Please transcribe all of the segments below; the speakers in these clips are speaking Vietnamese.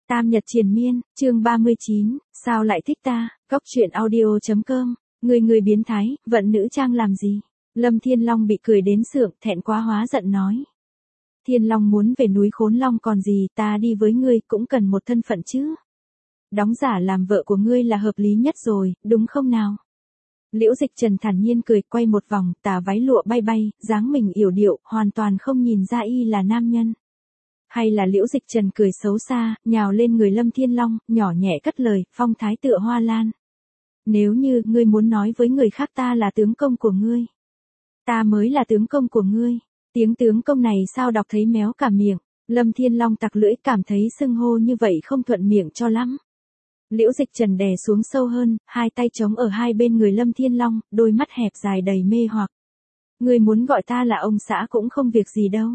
Tam Nhật Triền Miên, chương 39, sao lại thích ta, góc truyện audio.com, người biến thái, vận nữ trang làm gì? Lâm Thiên Long bị cười đến sượng, thẹn quá hóa giận nói. Thiên Long muốn về núi Khốn Long còn gì, ta đi với ngươi cũng cần một thân phận chứ. Đóng giả làm vợ của ngươi là hợp lý nhất rồi, đúng không nào? Liễu Dịch Trần thản nhiên cười, quay một vòng, tà váy lụa bay bay, dáng mình yểu điệu, hoàn toàn không nhìn ra y là nam nhân. Hay là Liễu Dịch Trần cười xấu xa, nhào lên người Lâm Thiên Long, nhỏ nhẹ cất lời, phong thái tựa hoa lan. Nếu như ngươi muốn nói với người khác ta là tướng công của ngươi, ta mới là tướng công của ngươi. Tiếng tướng công này sao đọc thấy méo cả miệng. Lâm Thiên Long tặc lưỡi, cảm thấy xưng hô như vậy không thuận miệng cho lắm. Liễu Dịch Trần đè xuống sâu hơn, hai tay chống ở hai bên người Lâm Thiên Long, đôi mắt hẹp dài đầy mê hoặc. Ngươi muốn gọi ta là ông xã cũng không việc gì đâu.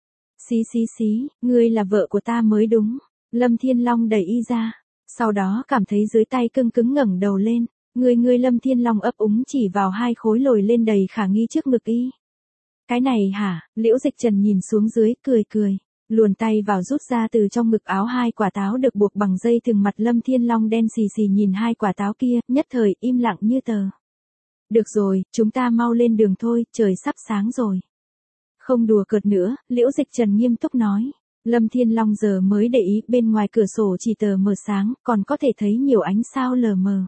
Xí, ngươi là vợ của ta mới đúng. Lâm Thiên Long đẩy y ra, sau đó cảm thấy dưới tay cứng cứng ngẩng đầu lên. Ngươi Lâm Thiên Long ấp úng chỉ vào hai khối lồi lên đầy khả nghi trước ngực y. Cái này hả? Liễu Dịch Trần nhìn xuống dưới, cười. Luồn tay vào rút ra từ trong ngực áo hai quả táo được buộc bằng dây thừng. Mặt Lâm Thiên Long đen xì nhìn hai quả táo kia, nhất thời im lặng như tờ. Được rồi, chúng ta mau lên đường thôi, trời sắp sáng rồi. Không đùa cợt nữa, Liễu Dịch Trần nghiêm túc nói. Lâm Thiên Long giờ mới để ý, bên ngoài cửa sổ chỉ tờ mờ sáng, còn có thể thấy nhiều ánh sao lờ mờ.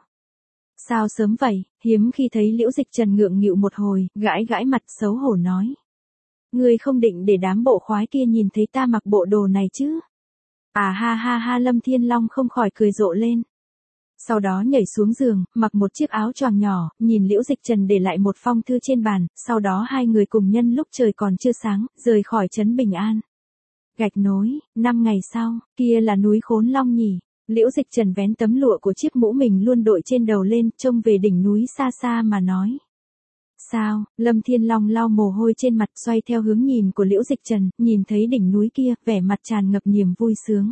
Sao sớm vậy? Hiếm khi thấy Liễu Dịch Trần ngượng nghịu một hồi, gãi mặt xấu hổ nói. Ngươi không định để đám bộ khoái kia nhìn thấy ta mặc bộ đồ này chứ? À ha, Lâm Thiên Long không khỏi cười rộ lên. Sau đó nhảy xuống giường, mặc một chiếc áo choàng nhỏ, nhìn Liễu Dịch Trần để lại một phong thư trên bàn, sau đó hai người cùng nhân lúc trời còn chưa sáng, rời khỏi trấn Bình An. Gạch nối, 5 ngày sau, kia là núi Khốn Long nhỉ? Liễu Dịch Trần vén tấm lụa của chiếc mũ mình luôn đội trên đầu lên, trông về đỉnh núi xa xa mà nói. Sao? Lâm Thiên Long lau mồ hôi trên mặt, xoay theo hướng nhìn của Liễu Dịch Trần, nhìn thấy đỉnh núi kia, vẻ mặt tràn ngập niềm vui sướng.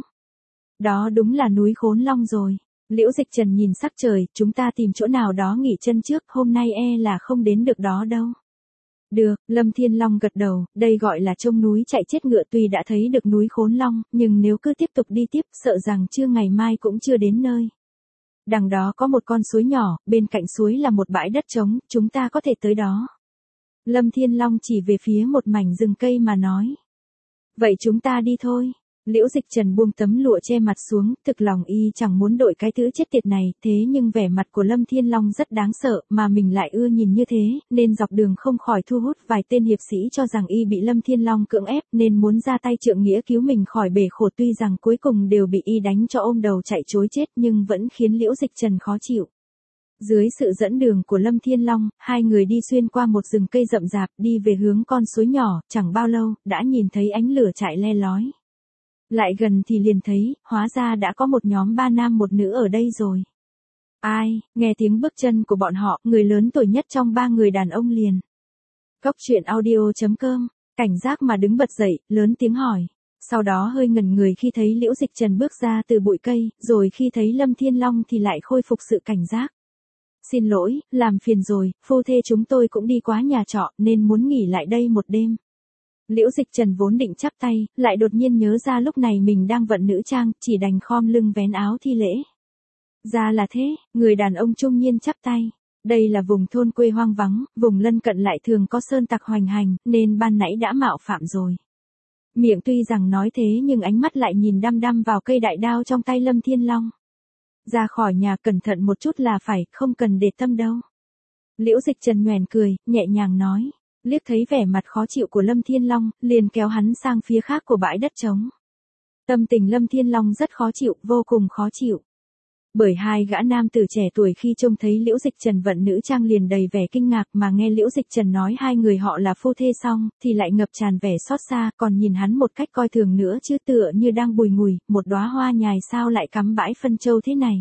Đó đúng là núi Khốn Long rồi. Liễu Dịch Trần nhìn sắc trời, chúng ta tìm chỗ nào đó nghỉ chân trước, hôm nay là không đến được đó đâu. Được, Lâm Thiên Long gật đầu, đây gọi là trông núi chạy chết ngựa. Tuy đã thấy được núi Khốn Long, nhưng nếu cứ tiếp tục đi tiếp, sợ rằng trưa ngày mai cũng chưa đến nơi. Đằng đó có một con suối nhỏ, bên cạnh suối là một bãi đất trống, chúng ta có thể tới đó. Lâm Thiên Long chỉ về phía một mảnh rừng cây mà nói. Vậy chúng ta đi thôi. Liễu Dịch Trần buông tấm lụa che mặt xuống, thực lòng y chẳng muốn đội cái thứ chết tiệt này, thế nhưng vẻ mặt của Lâm Thiên Long rất đáng sợ, mà mình lại ưa nhìn như thế, nên dọc đường không khỏi thu hút vài tên hiệp sĩ cho rằng y bị Lâm Thiên Long cưỡng ép, nên muốn ra tay trượng nghĩa cứu mình khỏi bể khổ. Tuy rằng cuối cùng đều bị y đánh cho ôm đầu chạy trối chết, nhưng vẫn khiến Liễu Dịch Trần khó chịu. Dưới sự dẫn đường của Lâm Thiên Long, hai người đi xuyên qua một rừng cây rậm rạp, đi về hướng con suối nhỏ, chẳng bao lâu, đã nhìn thấy ánh lửa chạy le lói. Lại gần thì liền thấy, hóa ra đã có một nhóm 3 nam một nữ ở đây rồi. Ai? Nghe tiếng bước chân của bọn họ, người lớn tuổi nhất trong 3 người đàn ông liền. Góc truyện audio.com, cảnh giác mà đứng bật dậy, lớn tiếng hỏi. Sau đó hơi ngẩn người khi thấy Liễu Dịch Trần bước ra từ bụi cây, rồi khi thấy Lâm Thiên Long thì lại khôi phục sự cảnh giác. Xin lỗi, làm phiền rồi, phu thê chúng tôi cũng đi quá nhà trọ nên muốn nghỉ lại đây một đêm. Liễu Dịch Trần vốn định chắp tay, lại đột nhiên nhớ ra lúc này mình đang vận nữ trang, chỉ đành khom lưng vén áo thi lễ. Ra là thế, người đàn ông trung niên chắp tay. Đây là vùng thôn quê hoang vắng, vùng lân cận lại thường có sơn tặc hoành hành, nên ban nãy đã mạo phạm rồi. Miệng tuy rằng nói thế nhưng ánh mắt lại nhìn đăm vào cây đại đao trong tay Lâm Thiên Long. Ra khỏi nhà cẩn thận một chút là phải, không cần để tâm đâu. Liễu Dịch Trần nhoẻn cười, nhẹ nhàng nói. Liếc thấy vẻ mặt khó chịu của Lâm Thiên Long, liền kéo hắn sang phía khác của bãi đất trống. Tâm tình Lâm Thiên Long rất khó chịu, vô cùng khó chịu. Bởi hai gã nam tử trẻ tuổi khi trông thấy Liễu Dịch Trần vận nữ trang liền đầy vẻ kinh ngạc, mà nghe Liễu Dịch Trần nói hai người họ là phu thê xong, thì lại ngập tràn vẻ xót xa, còn nhìn hắn một cách coi thường nữa chứ, tựa như đang bùi ngùi, một đóa hoa nhài sao lại cắm bãi phân châu thế này.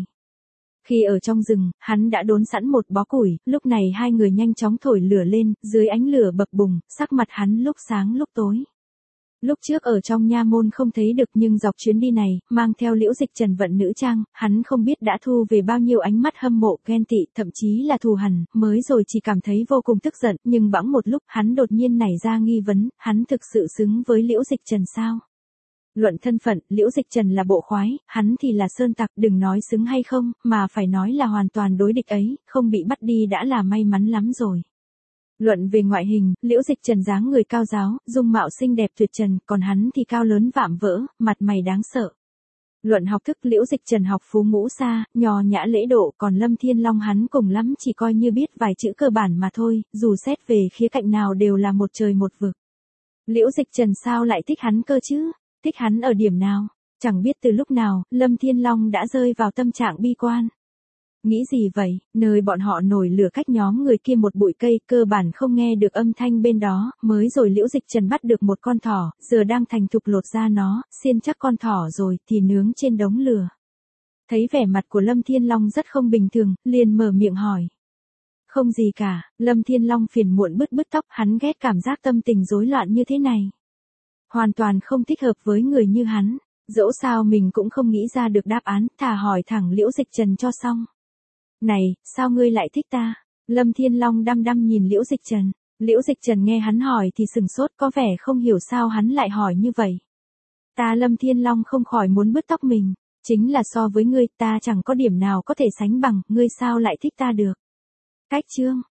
Khi ở trong rừng, hắn đã đốn sẵn một bó củi, lúc này hai người nhanh chóng thổi lửa lên, dưới ánh lửa bập bùng, sắc mặt hắn lúc sáng lúc tối. Lúc trước ở trong nha môn không thấy được, nhưng dọc chuyến đi này, mang theo Liễu Dịch Trần vận nữ trang, hắn không biết đã thu về bao nhiêu ánh mắt hâm mộ, ghen tị, thậm chí là thù hằn, mới rồi chỉ cảm thấy vô cùng tức giận, nhưng bẵng một lúc, hắn đột nhiên nảy ra nghi vấn, hắn thực sự xứng với Liễu Dịch Trần sao? Luận thân phận, Liễu Dịch Trần là bộ khoái, hắn thì là sơn tặc, đừng nói xứng hay không, mà phải nói là hoàn toàn đối địch ấy, không bị bắt đi đã là may mắn lắm rồi. Luận về ngoại hình, Liễu Dịch Trần dáng người cao ráo, dung mạo xinh đẹp tuyệt trần, còn hắn thì cao lớn vạm vỡ, mặt mày đáng sợ. Luận học thức, Liễu Dịch Trần học phú ngũ xa, nho nhã lễ độ, còn Lâm Thiên Long hắn cùng lắm chỉ coi như biết vài chữ cơ bản mà thôi, dù xét về khía cạnh nào đều là một trời một vực. Liễu Dịch Trần sao lại thích hắn cơ chứ? Thích hắn ở điểm nào? Chẳng biết từ lúc nào, Lâm Thiên Long đã rơi vào tâm trạng bi quan. Nghĩ gì vậy, nơi bọn họ nổi lửa cách nhóm người kia một bụi cây, cơ bản không nghe được âm thanh bên đó, mới rồi Liễu Dịch Trần bắt được một con thỏ, giờ đang thành thục lột ra nó, xiên chắc con thỏ rồi thì nướng trên đống lửa. Thấy vẻ mặt của Lâm Thiên Long rất không bình thường, liền mở miệng hỏi. Không gì cả, Lâm Thiên Long phiền muộn bứt bứt tóc, hắn ghét cảm giác tâm tình rối loạn như thế này. Hoàn toàn không thích hợp với người như hắn, dẫu sao mình cũng không nghĩ ra được đáp án, thà hỏi thẳng Liễu Dịch Trần cho xong. Này, sao ngươi lại thích ta? Lâm Thiên Long đăm đăm nhìn Liễu Dịch Trần. Liễu Dịch Trần nghe hắn hỏi thì sừng sốt, có vẻ không hiểu sao hắn lại hỏi như vậy. Ta Lâm Thiên Long không khỏi muốn bứt tóc mình. Chính là so với ngươi ta chẳng có điểm nào có thể sánh bằng, ngươi sao lại thích ta được? Cách chương